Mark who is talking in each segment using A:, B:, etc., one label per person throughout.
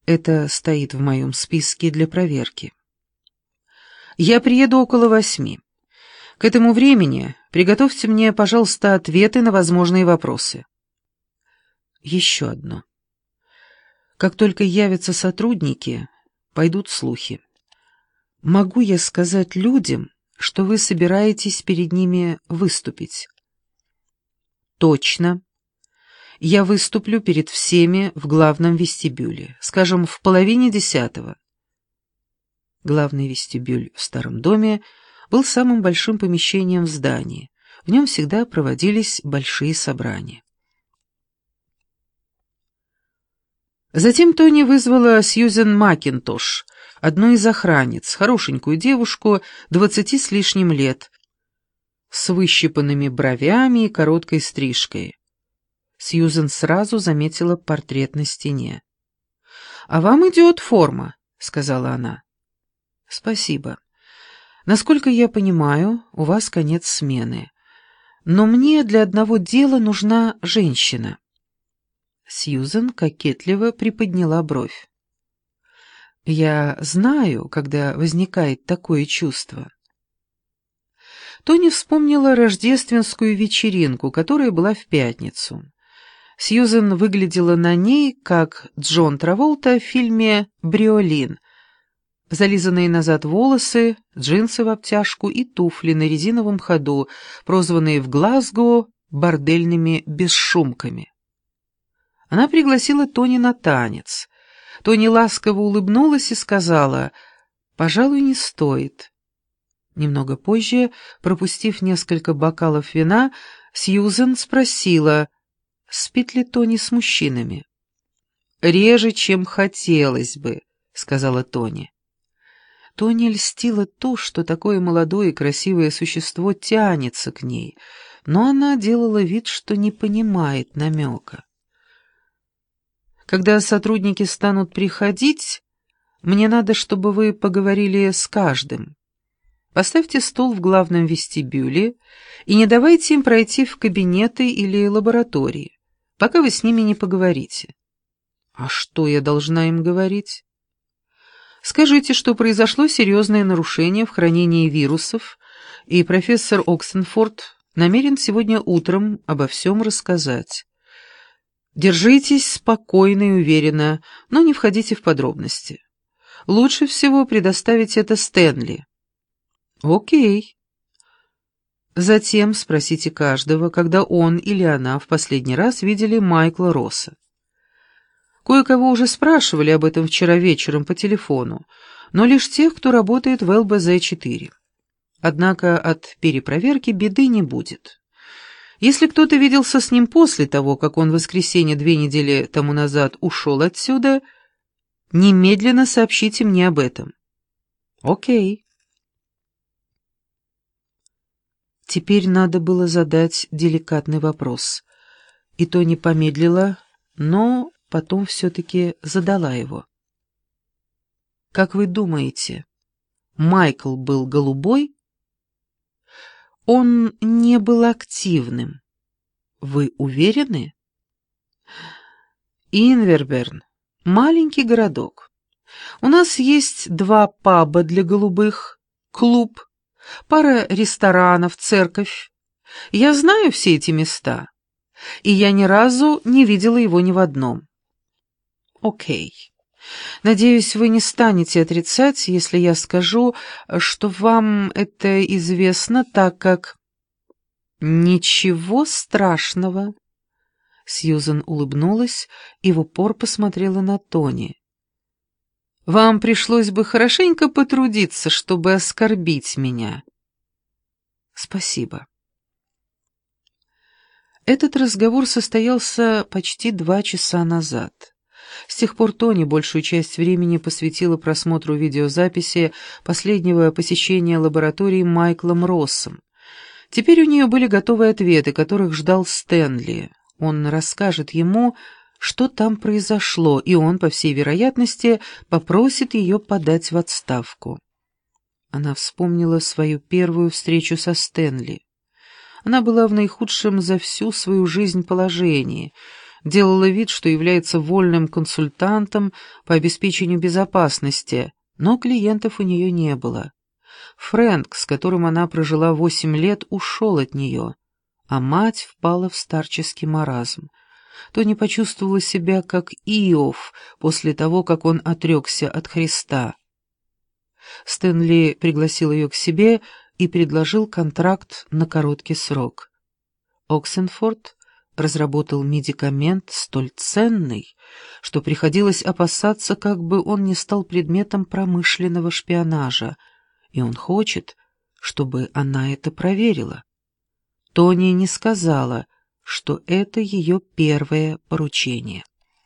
A: Это стоит в моем списке для проверки. Я приеду около 8. К этому времени приготовьте мне, пожалуйста, ответы на возможные вопросы. Еще одно. Как только явятся сотрудники, пойдут слухи. Могу я сказать людям, что вы собираетесь перед ними выступить? Точно. Я выступлю перед всеми в главном вестибюле, скажем, в 9:30. Главный вестибюль в старом доме был самым большим помещением в здании. В нем всегда проводились большие собрания. Затем Тони вызвала Сьюзен Макинтош, одну из охранниц, хорошенькую девушку, 20 с лишним лет, с выщипанными бровями и короткой стрижкой. Сьюзен сразу заметила портрет на стене. «А вам идет форма», — сказала она. «Спасибо. Насколько я понимаю, у вас конец смены. Но мне для одного дела нужна женщина». Сьюзен кокетливо приподняла бровь. «Я знаю, когда возникает такое чувство». Тони вспомнила рождественскую вечеринку, которая была в пятницу. Сьюзен выглядела на ней, как Джон Траволта в фильме «Бриолин». Зализанные назад волосы, джинсы в обтяжку и туфли на резиновом ходу, прозванные в Глазго бордельными бесшумками. Она пригласила Тони на танец. Тони ласково улыбнулась и сказала: «Пожалуй, не стоит». Немного позже, пропустив несколько бокалов вина, Сьюзен спросила, спит ли Тони с мужчинами. «Реже, чем хотелось бы», — сказала Тони. Тони льстило то, что такое молодое и красивое существо тянется к ней, но она делала вид, что не понимает намека. «Когда сотрудники станут приходить, мне надо, чтобы вы поговорили с каждым. Поставьте стол в главном вестибюле и не давайте им пройти в кабинеты или лаборатории, пока вы с ними не поговорите». «А что я должна им говорить?» «Скажите, что произошло серьезное нарушение в хранении вирусов, и профессор Оксенфорд намерен сегодня утром обо всем рассказать. Держитесь спокойно и уверенно, но не входите в подробности. Лучше всего предоставить это Стэнли». «Окей». Затем спросите каждого, когда он или она в последний раз видели Майкла Росса. Кое-кого уже спрашивали об этом вчера вечером по телефону, но лишь тех, кто работает в ЛБЗ-4. Однако от перепроверки беды не будет. Если кто-то виделся с ним после того, как он в воскресенье 2 недели тому назад ушел отсюда, немедленно сообщите мне об этом. Окей. Теперь надо было задать деликатный вопрос. И Тони помедлила, но потом все-таки задала его. «Как вы думаете, Майкл был голубой?» «Он не был активным. Вы уверены?» «Инверберн — маленький городок. У нас есть 2 паба для голубых, клуб, пара ресторанов, церковь. Я знаю все эти места, и я ни разу не видела его ни в одном». «Окей. Надеюсь, вы не станете отрицать, если я скажу, что вам это известно, так как...» «Ничего страшного». Сьюзен улыбнулась и в упор посмотрела на Тони. «Вам пришлось бы хорошенько потрудиться, чтобы оскорбить меня». «Спасибо». Этот разговор состоялся почти 2 часа назад. С тех пор Тони большую часть времени посвятила просмотру видеозаписи последнего посещения лаборатории Майклом Россом. Теперь у нее были готовые ответы, которых ждал Стэнли. Он расскажет ему, что там произошло, и он, по всей вероятности, попросит ее подать в отставку. Она вспомнила свою первую встречу со Стэнли. Она была в наихудшем за всю свою жизнь положении, делала вид, что является вольным консультантом по обеспечению безопасности, но клиентов у нее не было. Фрэнк, с которым она прожила 8 лет, ушел от нее, а мать впала в старческий маразм. Тони почувствовала себя как Иов после того, как он отрекся от Христа. Стэнли пригласил ее к себе и предложил контракт на короткий срок. Оксенфорд разработал медикамент столь ценный, что приходилось опасаться, как бы он не стал предметом промышленного шпионажа, и он хочет, чтобы она это проверила. Тони не сказала, что это ее первое поручение.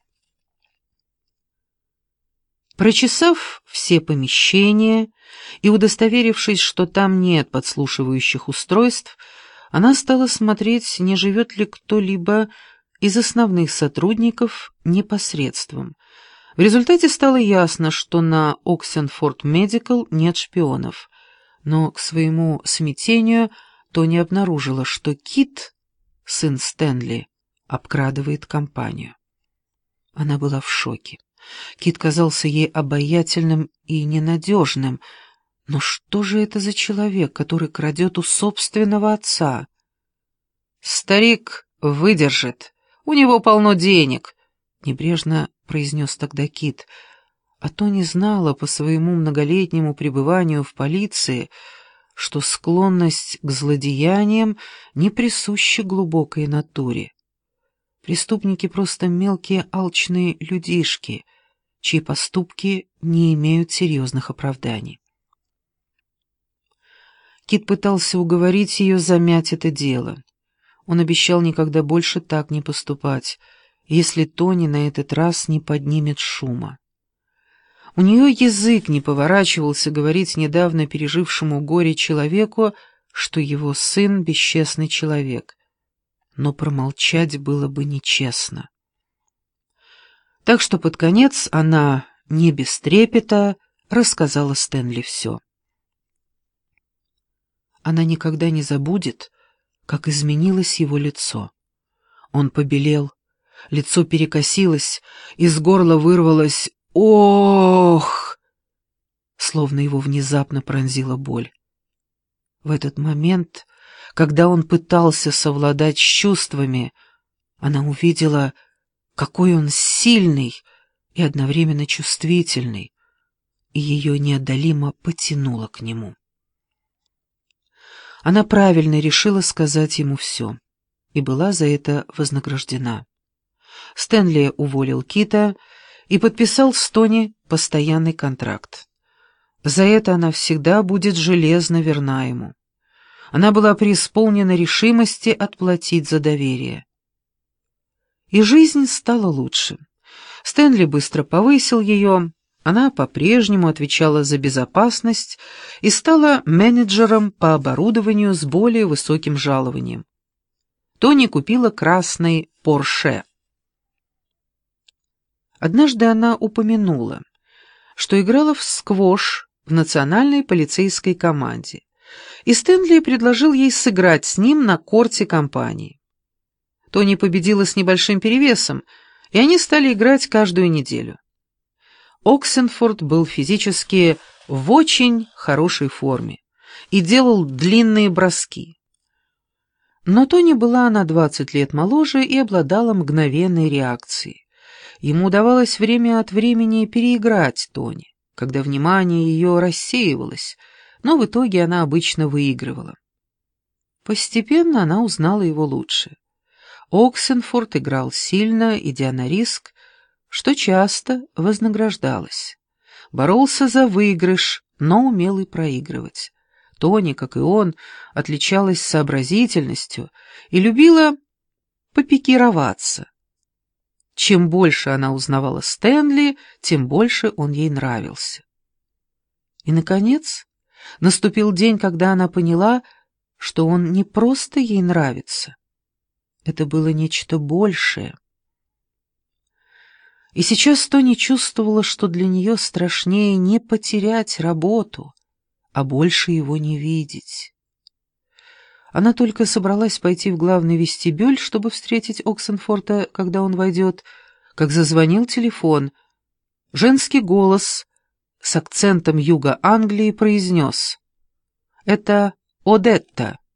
A: Прочесав все помещения и удостоверившись, что там нет подслушивающих устройств, она стала смотреть, не живет ли кто-либо из основных сотрудников непосредством. В результате стало ясно, что на Оксенфорд Медикал нет шпионов, но к своему смятению Тони обнаружила, что Кит, сын Стэнли, обкрадывает компанию. Она была в шоке. Кит казался ей обаятельным и ненадежным. Но что же это за человек, который крадет у собственного отца? «Старик выдержит, у него полно денег», — небрежно произнес тогда Кит. А Тони знала по своему многолетнему пребыванию в полиции, что склонность к злодеяниям не присуща глубокой натуре. Преступники просто мелкие алчные людишки, чьи поступки не имеют серьезных оправданий. Кит пытался уговорить ее замять это дело. Он обещал никогда больше так не поступать, если Тони на этот раз не поднимет шума. У нее язык не поворачивался говорить недавно пережившему горе человеку, что его сын — бесчестный человек. Но промолчать было бы нечестно. Так что под конец она, не без трепета, рассказала Стэнли все. Она никогда не забудет, как изменилось его лицо. Он побелел, лицо перекосилось, из горла вырвалось «Ох!», словно его внезапно пронзила боль. В этот момент, когда он пытался совладать с чувствами, она увидела, какой он сильный и одновременно чувствительный, и ее неодолимо потянуло к нему. Она правильно решила сказать ему все, и была за это вознаграждена. Стэнли уволил Кита и подписал с Тони постоянный контракт. За это она всегда будет железно верна ему. Она была преисполнена решимости отплатить за доверие. И жизнь стала лучше. Стэнли быстро повысил ее, она по-прежнему отвечала за безопасность и стала менеджером по оборудованию с более высоким жалованием. Тони купила красный Порше. Однажды она упомянула, что играла в сквош в национальной полицейской команде, и Стэнли предложил ей сыграть с ним на корте компании. Тони победила с небольшим перевесом, и они стали играть каждую неделю. Оксенфорд был физически в очень хорошей форме и делал длинные броски. Но Тони была на 20 лет моложе и обладала мгновенной реакцией. Ему удавалось время от времени переиграть Тони, когда внимание ее рассеивалось, но в итоге она обычно выигрывала. Постепенно она узнала его лучше. Оксенфорд играл сильно, идя на риск, что часто вознаграждалось. Боролся за выигрыш, но умел и проигрывать. Тони, как и он, отличалась сообразительностью и любила попикироваться. Чем больше она узнавала Стэнли, тем больше он ей нравился. И, наконец, наступил день, когда она поняла, что он не просто ей нравится. Это было нечто большее. И сейчас Тони чувствовала, что для нее страшнее не потерять работу, а больше его не видеть. Она только собралась пойти в главный вестибюль, чтобы встретить Оксенфорта, когда он войдет, как зазвонил телефон. Женский голос с акцентом юга Англии произнес: «Это Одетта».